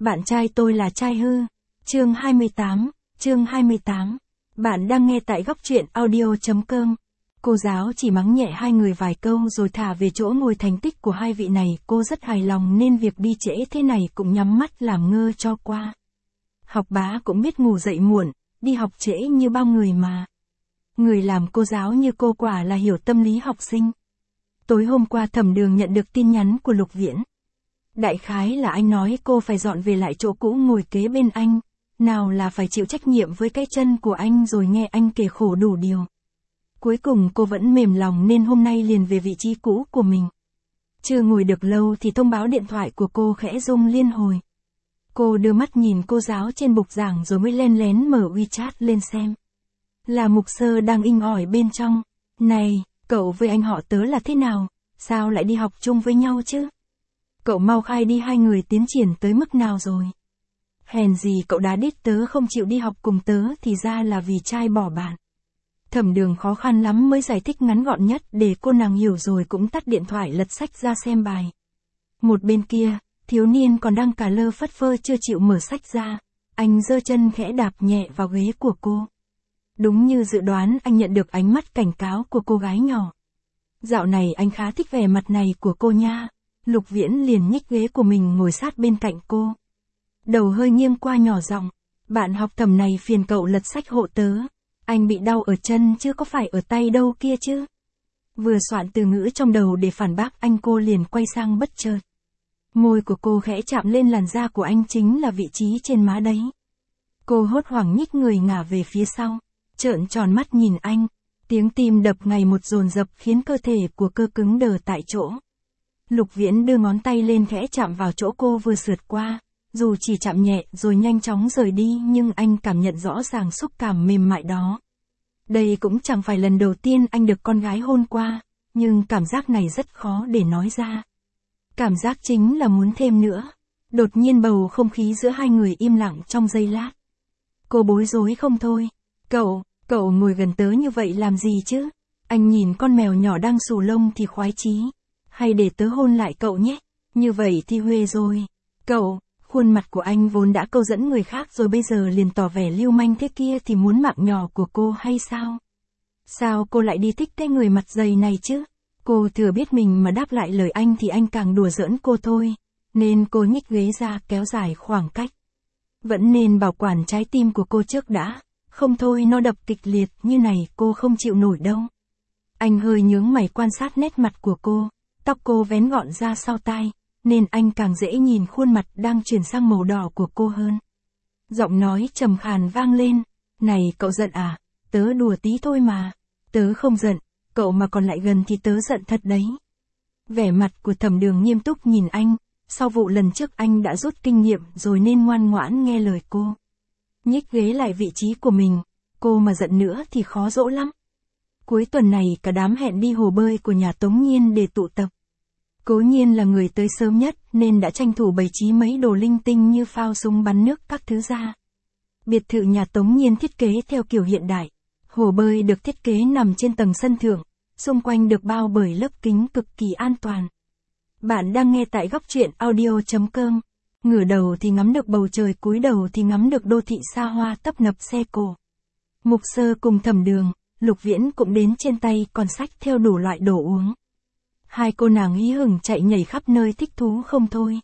Bạn trai tôi là trai hư. Chương 28. Bạn đang nghe tại góc truyện audio.com. Cô giáo chỉ mắng nhẹ hai người vài câu rồi thả về chỗ ngồi thành tích của hai vị này. Cô rất hài lòng nên việc đi trễ thế này cũng nhắm mắt làm ngơ cho qua. Học bá cũng biết ngủ dậy muộn, đi học trễ như bao người mà. Người làm cô giáo như cô quả là hiểu tâm lý học sinh. Tối hôm qua Thẩm Đường nhận được tin nhắn của Lục Viễn. Đại khái là anh nói cô phải dọn về lại chỗ cũ ngồi kế bên anh, nào là phải chịu trách nhiệm với cái chân của anh rồi nghe anh kể khổ đủ điều. Cuối cùng cô vẫn mềm lòng nên hôm nay liền về vị trí cũ của mình. Chưa ngồi được lâu thì thông báo điện thoại của cô khẽ rung liên hồi. Cô đưa mắt nhìn cô giáo trên bục giảng rồi mới len lén mở WeChat lên xem. Là Mục Sơ đang inh ỏi bên trong. Này, cậu với anh họ tớ là thế nào? Sao lại đi học chung với nhau chứ? Cậu mau khai đi, hai người tiến triển tới mức nào rồi? Hèn gì cậu đá đít tớ không chịu đi học cùng tớ thì ra là vì trai bỏ bạn. Thẩm Đường khó khăn lắm mới giải thích ngắn gọn nhất để cô nàng hiểu rồi cũng tắt điện thoại lật sách ra xem bài. Một bên kia, thiếu niên còn đang cà lơ phất phơ chưa chịu mở sách ra. Anh giơ chân khẽ đạp nhẹ vào ghế của cô. Đúng như dự đoán, anh nhận được ánh mắt cảnh cáo của cô gái nhỏ. Dạo này anh khá thích vẻ mặt này của cô nha. Lục Viễn liền nhích ghế của mình ngồi sát bên cạnh cô. Đầu hơi nghiêng qua nhỏ giọng, bạn học Thẩm này phiền cậu lật sách hộ tớ. Anh bị đau ở chân chứ có phải ở tay đâu kia chứ. Vừa soạn từ ngữ trong đầu để phản bác anh, cô liền quay sang bất chợt. Môi của cô khẽ chạm lên làn da của anh, chính là vị trí trên má đấy. Cô hốt hoảng nhích người ngả về phía sau, trợn tròn mắt nhìn anh. Tiếng tim đập ngày một dồn dập khiến cơ thể của cô cứng đờ tại chỗ. Lục Viễn đưa ngón tay lên khẽ chạm vào chỗ cô vừa sượt qua, dù chỉ chạm nhẹ rồi nhanh chóng rời đi nhưng anh cảm nhận rõ ràng xúc cảm mềm mại đó. Đây cũng chẳng phải lần đầu tiên anh được con gái hôn qua, nhưng cảm giác này rất khó để nói ra. Cảm giác chính là muốn thêm nữa. Đột nhiên bầu không khí giữa hai người im lặng trong giây lát. Cô bối rối không thôi. Cậu ngồi gần tớ như vậy làm gì chứ? Anh nhìn con mèo nhỏ đang xù lông thì khoái chí. Hay để tớ hôn lại cậu nhé, như vậy thì huề rồi. Khuôn mặt của anh vốn đã câu dẫn người khác rồi bây giờ liền tỏ vẻ lưu manh thế kia thì muốn mạng nhỏ của cô hay sao? Sao cô lại đi thích cái người mặt dày này chứ? Cô thừa biết mình mà đáp lại lời anh thì anh càng đùa giỡn cô thôi, nên cô nhích ghế ra kéo dài khoảng cách. Vẫn nên bảo quản trái tim của cô trước đã, không thôi nó đập kịch liệt như này cô không chịu nổi đâu. Anh hơi nhướng mày quan sát nét mặt của cô. Tóc cô vén gọn ra sau tai, nên anh càng dễ nhìn khuôn mặt đang chuyển sang màu đỏ của cô hơn. Giọng nói trầm khàn vang lên, này cậu giận à? Tớ đùa tí thôi mà. Tớ không giận, cậu mà còn lại gần thì tớ giận thật đấy. Vẻ mặt của Thẩm Đường nghiêm túc nhìn anh, sau vụ lần trước anh đã rút kinh nghiệm rồi nên ngoan ngoãn nghe lời cô. Nhích ghế lại vị trí của mình, cô mà giận nữa thì khó dỗ lắm. Cuối tuần này cả đám hẹn đi hồ bơi của nhà Tống Nhiên để tụ tập. Cố Nhiên là người tới sớm nhất nên đã tranh thủ bày trí mấy đồ linh tinh như phao súng bắn nước các thứ ra. Biệt thự nhà Tống Nhiên thiết kế theo kiểu hiện đại. Hồ bơi được thiết kế nằm trên tầng sân thượng, xung quanh được bao bởi lớp kính cực kỳ an toàn. Bạn đang nghe tại góc truyện audio.com. Ngửa đầu thì ngắm được bầu trời, cúi đầu thì ngắm được đô thị xa hoa tấp nập xe cộ. Mục Sơ cùng Thẩm Đường, Lục Viễn cũng đến, trên tay còn xách theo đủ loại đồ uống. Hai cô nàng hí hửng chạy nhảy khắp nơi thích thú không thôi.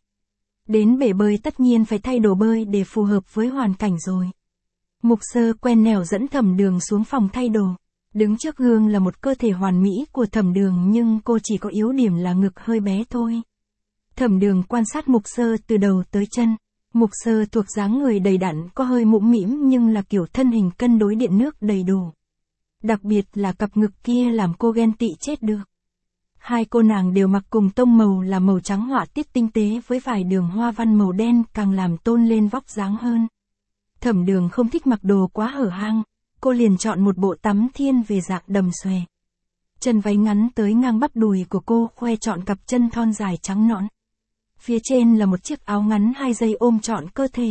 Đến bể bơi tất nhiên phải thay đồ bơi để phù hợp với hoàn cảnh rồi. Mục Sơ quen nẻo dẫn Thẩm Đường xuống phòng thay đồ. Đứng trước gương là một cơ thể hoàn mỹ của Thẩm Đường nhưng cô chỉ có yếu điểm là ngực hơi bé thôi. Thẩm Đường quan sát Mục Sơ từ đầu tới chân. Mục Sơ thuộc dáng người đầy đặn, có hơi mũm mĩm nhưng là kiểu thân hình cân đối điện nước đầy đủ. Đặc biệt là cặp ngực kia làm cô ghen tị chết được. Hai cô nàng đều mặc cùng tông màu là màu trắng họa tiết tinh tế với vài đường hoa văn màu đen càng làm tôn lên vóc dáng hơn. Thẩm Đường không thích mặc đồ quá hở hang, cô liền chọn một bộ tắm thiên về dạng đầm xòe. Chân váy ngắn tới ngang bắp đùi của cô khoe trọn cặp chân thon dài trắng nõn. Phía trên là một chiếc áo ngắn 2 dây ôm trọn cơ thể.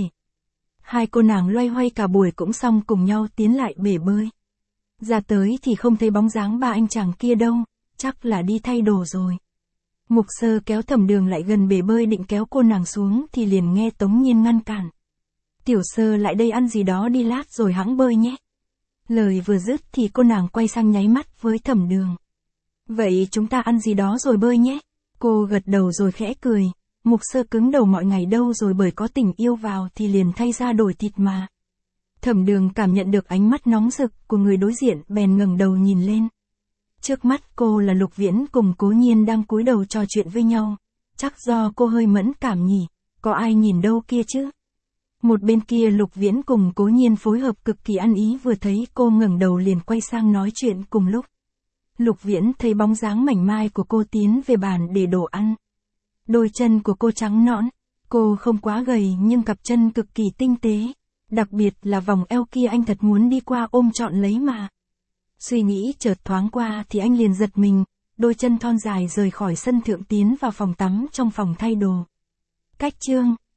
Hai cô nàng loay hoay cả buổi cũng xong cùng nhau tiến lại bể bơi. Ra tới thì không thấy bóng dáng ba anh chàng kia đâu, chắc là đi thay đồ rồi. Mục Sơ kéo Thẩm Đường lại gần bể bơi định kéo cô nàng xuống thì liền nghe Tống Nhiên ngăn cản. Tiểu Sơ lại đây ăn gì đó đi lát rồi hẵng bơi nhé. Lời vừa dứt thì cô nàng quay sang nháy mắt với Thẩm Đường. Vậy chúng ta ăn gì đó rồi bơi nhé. Cô gật đầu rồi khẽ cười. Mục Sơ cứng đầu mọi ngày đâu rồi, bởi có tình yêu vào thì liền thay ra đổi thịt mà. Thẩm Đường cảm nhận được ánh mắt nóng rực của người đối diện bèn ngẩng đầu nhìn lên. Trước mắt cô là Lục Viễn cùng Cố Nhiên đang cúi đầu trò chuyện với nhau. Chắc do cô hơi mẫn cảm nhỉ, có ai nhìn đâu kia chứ. Một bên kia Lục Viễn cùng Cố Nhiên phối hợp cực kỳ ăn ý, vừa thấy cô ngẩng đầu liền quay sang nói chuyện cùng lúc. Lục Viễn thấy bóng dáng mảnh mai của cô tiến về bàn để đồ ăn. Đôi chân của cô trắng nõn, cô không quá gầy nhưng cặp chân cực kỳ tinh tế. Đặc biệt là vòng eo kia anh thật muốn đi qua ôm trọn lấy mà. Suy nghĩ chợt thoáng qua thì anh liền giật mình, đôi chân thon dài rời khỏi sân thượng tiến vào phòng tắm trong phòng thay đồ. Cách chương